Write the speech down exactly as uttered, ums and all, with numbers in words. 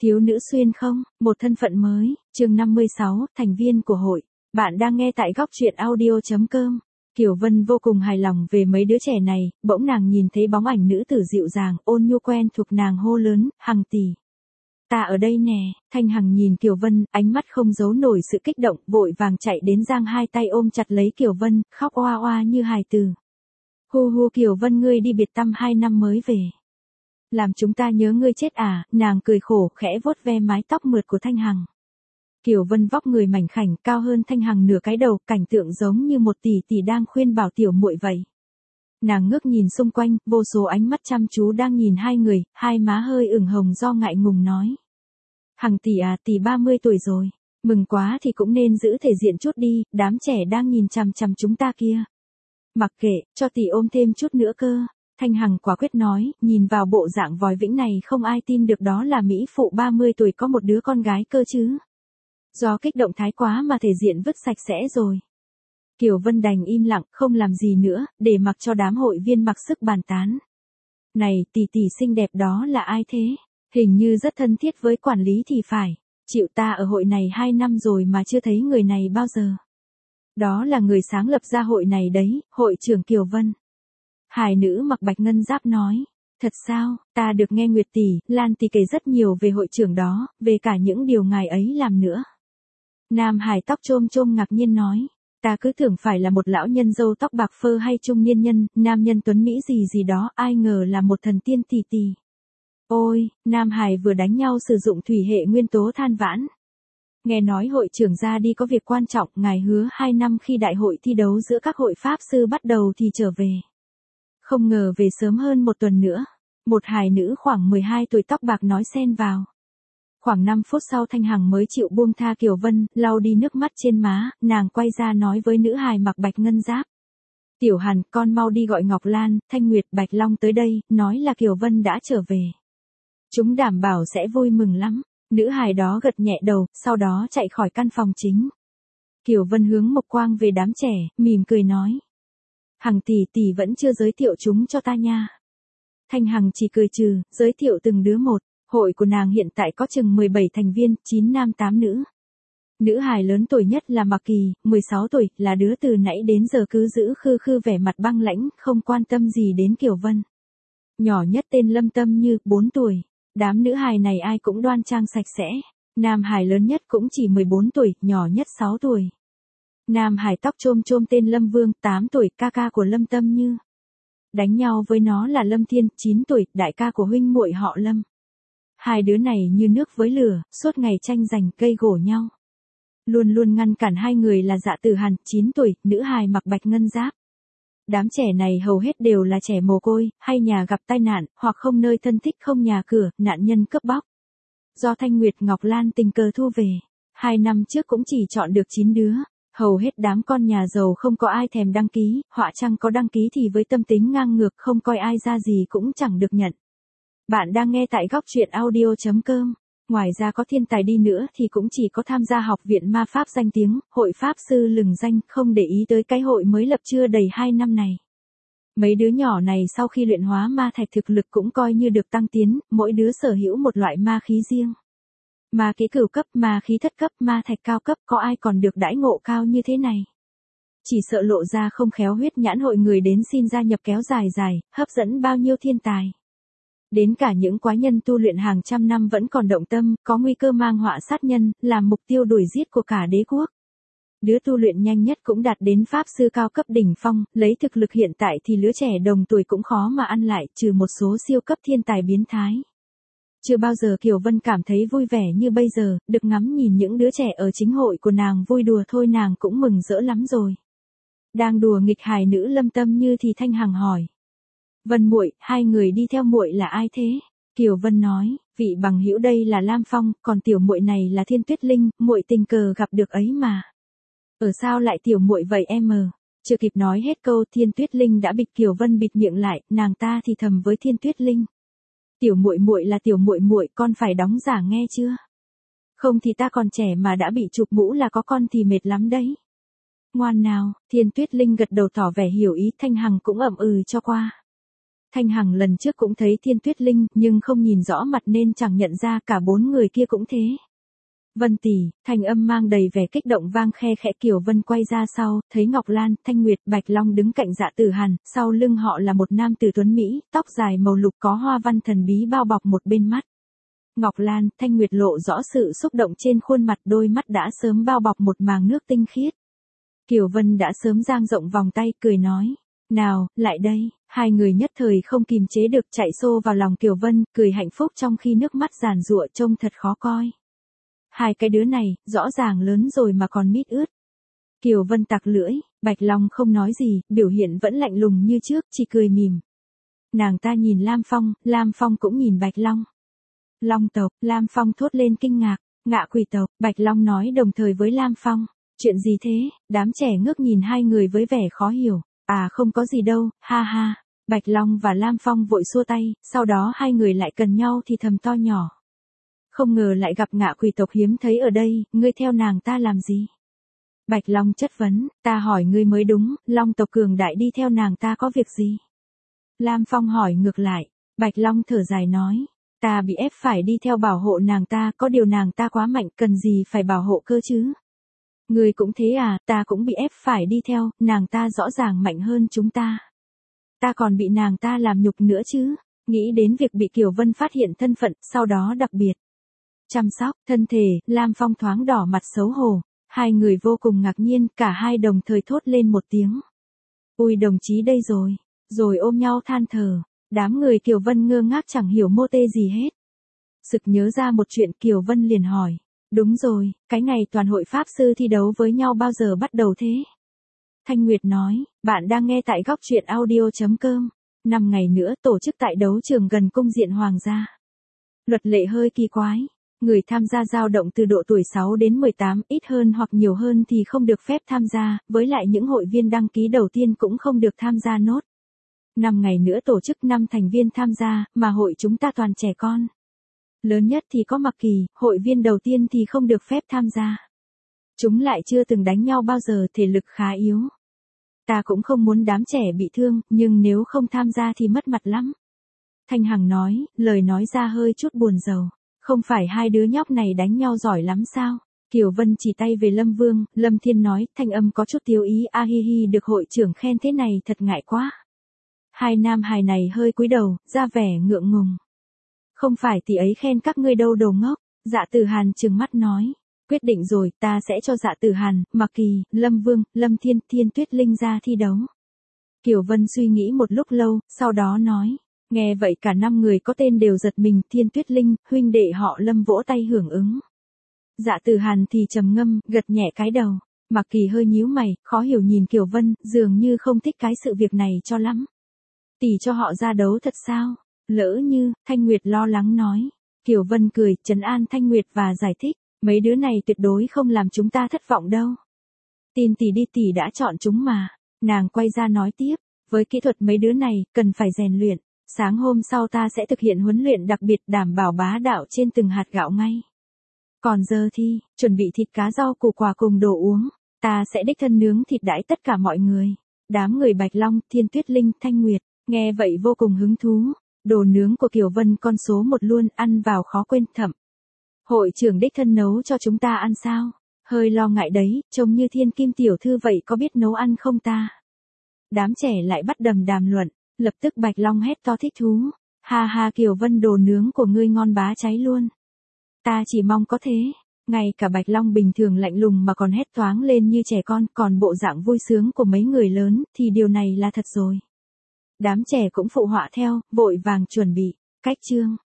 Thiếu nữ xuyên không, một thân phận mới, chương năm mươi sáu, thành viên của hội. Bạn đang nghe tại góc truyện audio.com. Kiều Vân vô cùng hài lòng về mấy đứa trẻ này, bỗng nàng nhìn thấy bóng ảnh nữ tử dịu dàng, ôn nhu quen thuộc nàng hô lớn, Hằng tỷ. Ta ở đây nè, Thanh Hằng nhìn Kiều Vân, ánh mắt không giấu nổi sự kích động, vội vàng chạy đến giang hai tay ôm chặt lấy Kiều Vân, khóc oa oa như hài tử. Hu hu Kiều Vân ngươi đi biệt tâm hai năm mới về. Làm chúng ta nhớ ngươi chết à, nàng cười khổ, khẽ vuốt ve mái tóc mượt của Thanh Hằng. Kiều Vân vóc người mảnh khảnh, cao hơn Thanh Hằng nửa cái đầu, cảnh tượng giống như một tỷ tỷ đang khuyên bảo tiểu muội vậy. Nàng ngước nhìn xung quanh, vô số ánh mắt chăm chú đang nhìn hai người, hai má hơi ửng hồng do ngại ngùng nói. Hằng tỷ à, tỷ ba mươi tuổi rồi, mừng quá thì cũng nên giữ thể diện chút đi, đám trẻ đang nhìn chằm chằm chúng ta kia. Mặc kệ, cho tỷ ôm thêm chút nữa cơ. Thanh Hằng quả quyết nói, nhìn vào bộ dạng vòi vĩnh này không ai tin được đó là mỹ phụ ba mươi tuổi có một đứa con gái cơ chứ. Do kích động thái quá mà thể diện vứt sạch sẽ rồi. Kiều Vân đành im lặng, không làm gì nữa, để mặc cho đám hội viên mặc sức bàn tán. Này, tỷ tỷ xinh đẹp đó là ai thế? Hình như rất thân thiết với quản lý thì phải. Chịu ta ở hội này hai năm rồi mà chưa thấy người này bao giờ. Đó là người sáng lập ra hội này đấy, hội trưởng Kiều Vân. Hài nữ mặc bạch ngân giáp nói, thật sao, ta được nghe Nguyệt tỷ, Lan tỷ kể rất nhiều về hội trưởng đó, về cả những điều ngài ấy làm nữa. Nam hài tóc chôm chôm ngạc nhiên nói, ta cứ tưởng phải là một lão nhân râu tóc bạc phơ hay trung niên nhân, nam nhân tuấn Mỹ gì gì đó, ai ngờ là một thần tiên tỷ tỷ. Ôi, Nam hài vừa đánh nhau sử dụng thủy hệ nguyên tố than vãn. Nghe nói hội trưởng ra đi có việc quan trọng, ngài hứa hai năm khi đại hội thi đấu giữa các hội pháp sư bắt đầu thì trở về. Không ngờ về sớm hơn một tuần nữa. Một hài nữ khoảng mười hai tuổi tóc bạc nói xen vào. Khoảng năm phút sau Thanh Hằng mới chịu buông tha Kiều Vân, lau đi nước mắt trên má, nàng quay ra nói với nữ hài mặc bạch ngân giáp. Tiểu Hàn, con mau đi gọi Ngọc Lan, Thanh Nguyệt, Bạch Long tới đây, nói là Kiều Vân đã trở về. Chúng đảm bảo sẽ vui mừng lắm. Nữ hài đó gật nhẹ đầu, sau đó chạy khỏi căn phòng chính. Kiều Vân hướng mộc quang về đám trẻ, mỉm cười nói. Hằng tỷ tỷ vẫn chưa giới thiệu chúng cho ta nha. Thanh Hằng chỉ cười trừ, giới thiệu từng đứa một. Hội của nàng hiện tại có chừng mười bảy thành viên, chín nam tám nữ. Nữ hài lớn tuổi nhất là Mạc Kỳ, mười sáu tuổi, là đứa từ nãy đến giờ cứ giữ khư khư vẻ mặt băng lãnh, không quan tâm gì đến Kiều Vân. Nhỏ nhất tên Lâm Tâm Như, bốn tuổi. Đám nữ hài này ai cũng đoan trang sạch sẽ. Nam hài lớn nhất cũng chỉ mười bốn tuổi, nhỏ nhất sáu tuổi. Nam hải tóc chôm chôm tên Lâm Vương, tám tuổi, ca ca của Lâm Tâm Như. Đánh nhau với nó là Lâm Thiên, chín tuổi, đại ca của huynh muội họ Lâm. Hai đứa này như nước với lửa, suốt ngày tranh giành cây gổ nhau. Luôn luôn ngăn cản hai người là Dạ Tử Hàn, chín tuổi, nữ hài mặc bạch ngân giáp. Đám trẻ này hầu hết đều là trẻ mồ côi, hay nhà gặp tai nạn, hoặc không nơi thân thích không nhà cửa, nạn nhân cướp bóc. Do Thanh Nguyệt Ngọc Lan tình cờ thu về, hai năm trước cũng chỉ chọn được chín đứa. Hầu hết đám con nhà giàu không có ai thèm đăng ký, họa chăng có đăng ký thì với tâm tính ngang ngược không coi ai ra gì cũng chẳng được nhận. Bạn đang nghe tại góc truyện audio.com. Ngoài ra có thiên tài đi nữa thì cũng chỉ có tham gia học viện ma pháp danh tiếng, hội pháp sư lừng danh, không để ý tới cái hội mới lập chưa đầy hai năm này. Mấy đứa nhỏ này sau khi luyện hóa ma thạch thực lực cũng coi như được tăng tiến, mỗi đứa sở hữu một loại ma khí riêng. Ma khí cửu cấp, ma khí thất cấp, ma thạch cao cấp, có ai còn được đãi ngộ cao như thế này. Chỉ sợ lộ ra không khéo huyết nhãn hội người đến xin gia nhập kéo dài dài, hấp dẫn bao nhiêu thiên tài. Đến cả những quái nhân tu luyện hàng trăm năm vẫn còn động tâm, có nguy cơ mang họa sát nhân, làm mục tiêu đuổi giết của cả đế quốc. Đứa tu luyện nhanh nhất cũng đạt đến pháp sư cao cấp đỉnh phong, lấy thực lực hiện tại thì lứa trẻ đồng tuổi cũng khó mà ăn lại, trừ một số siêu cấp thiên tài biến thái. Chưa bao giờ Kiều Vân cảm thấy vui vẻ như bây giờ, được ngắm nhìn những đứa trẻ ở chính hội của nàng vui đùa thôi nàng cũng mừng rỡ lắm rồi. Đang đùa nghịch hài nữ Lâm Tâm Như thì Thanh Hằng hỏi. Vân muội, hai người đi theo muội là ai thế? Kiều Vân nói, vị bằng hữu đây là Lam Phong, còn tiểu muội này là Thiên Tuyết Linh, muội tình cờ gặp được ấy mà. Ở sao lại tiểu muội vậy em mờ? Chưa kịp nói hết câu Thiên Tuyết Linh đã bịt Kiều Vân bịt miệng lại, nàng ta thì thầm với Thiên Tuyết Linh. Tiểu muội muội là tiểu muội muội, con phải đóng giả nghe chưa? Không thì ta còn trẻ mà đã bị chụp mũ là có con thì mệt lắm đấy. Ngoan nào, Thiên Tuyết Linh gật đầu tỏ vẻ hiểu ý, Thanh Hằng cũng ậm ừ cho qua. Thanh Hằng lần trước cũng thấy Thiên Tuyết Linh, nhưng không nhìn rõ mặt nên chẳng nhận ra, cả bốn người kia cũng thế. Vân tỷ, thanh âm mang đầy vẻ kích động vang khe khẽ. Kiều Vân quay ra sau, thấy Ngọc Lan, Thanh Nguyệt, Bạch Long đứng cạnh Dạ Tử Hàn, sau lưng họ là một nam tử tuấn mỹ, tóc dài màu lục có hoa văn thần bí bao bọc một bên mắt. Ngọc Lan, Thanh Nguyệt lộ rõ sự xúc động trên khuôn mặt, đôi mắt đã sớm bao bọc một màng nước tinh khiết. Kiều Vân đã sớm dang rộng vòng tay, cười nói, nào, lại đây. Hai người nhất thời không kìm chế được chạy xô vào lòng Kiều Vân, cười hạnh phúc trong khi nước mắt giàn giụa trông thật khó coi. Hai cái đứa này, rõ ràng lớn rồi mà còn mít ướt. Kiều Vân tặc lưỡi, Bạch Long không nói gì, biểu hiện vẫn lạnh lùng như trước, chỉ cười mỉm. Nàng ta nhìn Lam Phong, Lam Phong cũng nhìn Bạch Long. Long tộc, Lam Phong thốt lên kinh ngạc, Ngạ Quỷ tộc, Bạch Long nói đồng thời với Lam Phong. Chuyện gì thế? Đám trẻ ngước nhìn hai người với vẻ khó hiểu. À không có gì đâu, ha ha. Bạch Long và Lam Phong vội xua tay, sau đó hai người lại cần nhau thì thầm to nhỏ. Không ngờ lại gặp Ngạ Quỷ tộc hiếm thấy ở đây, ngươi theo nàng ta làm gì? Bạch Long chất vấn, ta hỏi ngươi mới đúng, Long tộc cường đại đi theo nàng ta có việc gì? Lam Phong hỏi ngược lại, Bạch Long thở dài nói, ta bị ép phải đi theo bảo hộ nàng ta, có điều nàng ta quá mạnh, cần gì phải bảo hộ cơ chứ? Ngươi cũng thế à, ta cũng bị ép phải đi theo, nàng ta rõ ràng mạnh hơn chúng ta. Ta còn bị nàng ta làm nhục nữa chứ, nghĩ đến việc bị Kiều Vân phát hiện thân phận, sau đó đặc biệt chăm sóc thân thể, Lam Phong thoáng đỏ mặt xấu hổ. Hai người vô cùng ngạc nhiên, cả hai đồng thời thốt lên một tiếng. Ui đồng chí đây rồi, rồi ôm nhau than thở. Đám người Kiều Vân ngơ ngác chẳng hiểu mô tê gì hết. Sực nhớ ra một chuyện, Kiều Vân liền hỏi. Đúng rồi, cái ngày toàn hội Pháp Sư thi đấu với nhau bao giờ bắt đầu thế? Thanh Nguyệt nói, bạn đang nghe tại góc truyện audio.com. Năm ngày nữa tổ chức tại đấu trường gần cung điện Hoàng gia. Luật lệ hơi kỳ quái. Người tham gia dao động từ độ tuổi sáu đến mười tám, ít hơn hoặc nhiều hơn thì không được phép tham gia, với lại những hội viên đăng ký đầu tiên cũng không được tham gia nốt. Năm ngày nữa tổ chức năm thành viên tham gia, mà hội chúng ta toàn trẻ con. Lớn nhất thì có Mặc Kỳ, hội viên đầu tiên thì không được phép tham gia. Chúng lại chưa từng đánh nhau bao giờ, thể lực khá yếu. Ta cũng không muốn đám trẻ bị thương, nhưng nếu không tham gia thì mất mặt lắm. Thanh Hằng nói, lời nói ra hơi chút buồn rầu. Không phải hai đứa nhóc này đánh nhau giỏi lắm sao? Kiều Vân chỉ tay về Lâm Vương, Lâm Thiên nói, thanh âm có chút tiêu ý, a hi hi, được hội trưởng khen thế này thật ngại quá. Hai nam hài này hơi cúi đầu, ra vẻ ngượng ngùng. Không phải tỷ ấy khen các ngươi đâu đồ ngốc. Dạ Tử Hàn trừng mắt nói, quyết định rồi, ta sẽ cho Dạ Tử Hàn, Mặc Kỳ, Lâm Vương, Lâm Thiên, Thiên Tuyết Linh ra thi đấu. Kiều Vân suy nghĩ một lúc lâu, sau đó nói. Nghe vậy cả năm người có tên đều giật mình, Thiên Tuyết Linh, huynh đệ họ Lâm vỗ tay hưởng ứng. Dạ Tử Hàn thì trầm ngâm, gật nhẹ cái đầu. Mặc Kỳ hơi nhíu mày, khó hiểu nhìn Kiều Vân, dường như không thích cái sự việc này cho lắm. Tỷ cho họ ra đấu thật sao? Lỡ như, Thanh Nguyệt lo lắng nói. Kiều Vân cười, trấn an Thanh Nguyệt và giải thích, mấy đứa này tuyệt đối không làm chúng ta thất vọng đâu. Tin tỷ đi, tỷ đã chọn chúng mà. Nàng quay ra nói tiếp, với kỹ thuật mấy đứa này, cần phải rèn luyện. Sáng hôm sau ta sẽ thực hiện huấn luyện đặc biệt đảm bảo bá đạo trên từng hạt gạo ngay. Còn giờ thì, chuẩn bị thịt cá rau củ quả cùng đồ uống. Ta sẽ đích thân nướng thịt đãi tất cả mọi người. Đám người Bạch Long, Thiên Tuyết Linh, Thanh Nguyệt, nghe vậy vô cùng hứng thú. Đồ nướng của Kiều Vân con số một luôn, ăn vào khó quên thẩm. Hội trưởng đích thân nấu cho chúng ta ăn sao? Hơi lo ngại đấy, trông như Thiên Kim tiểu thư vậy có biết nấu ăn không ta? Đám trẻ lại bắt đầm đàm luận. Lập tức Bạch Long hét to thích thú. Ha ha, Kiều Vân, đồ nướng của ngươi ngon bá cháy luôn. Ta chỉ mong có thế. Ngay cả Bạch Long bình thường lạnh lùng mà còn hét toáng lên như trẻ con, còn bộ dạng vui sướng của mấy người lớn, thì điều này là thật rồi. Đám trẻ cũng phụ họa theo, vội vàng chuẩn bị. Cách chương.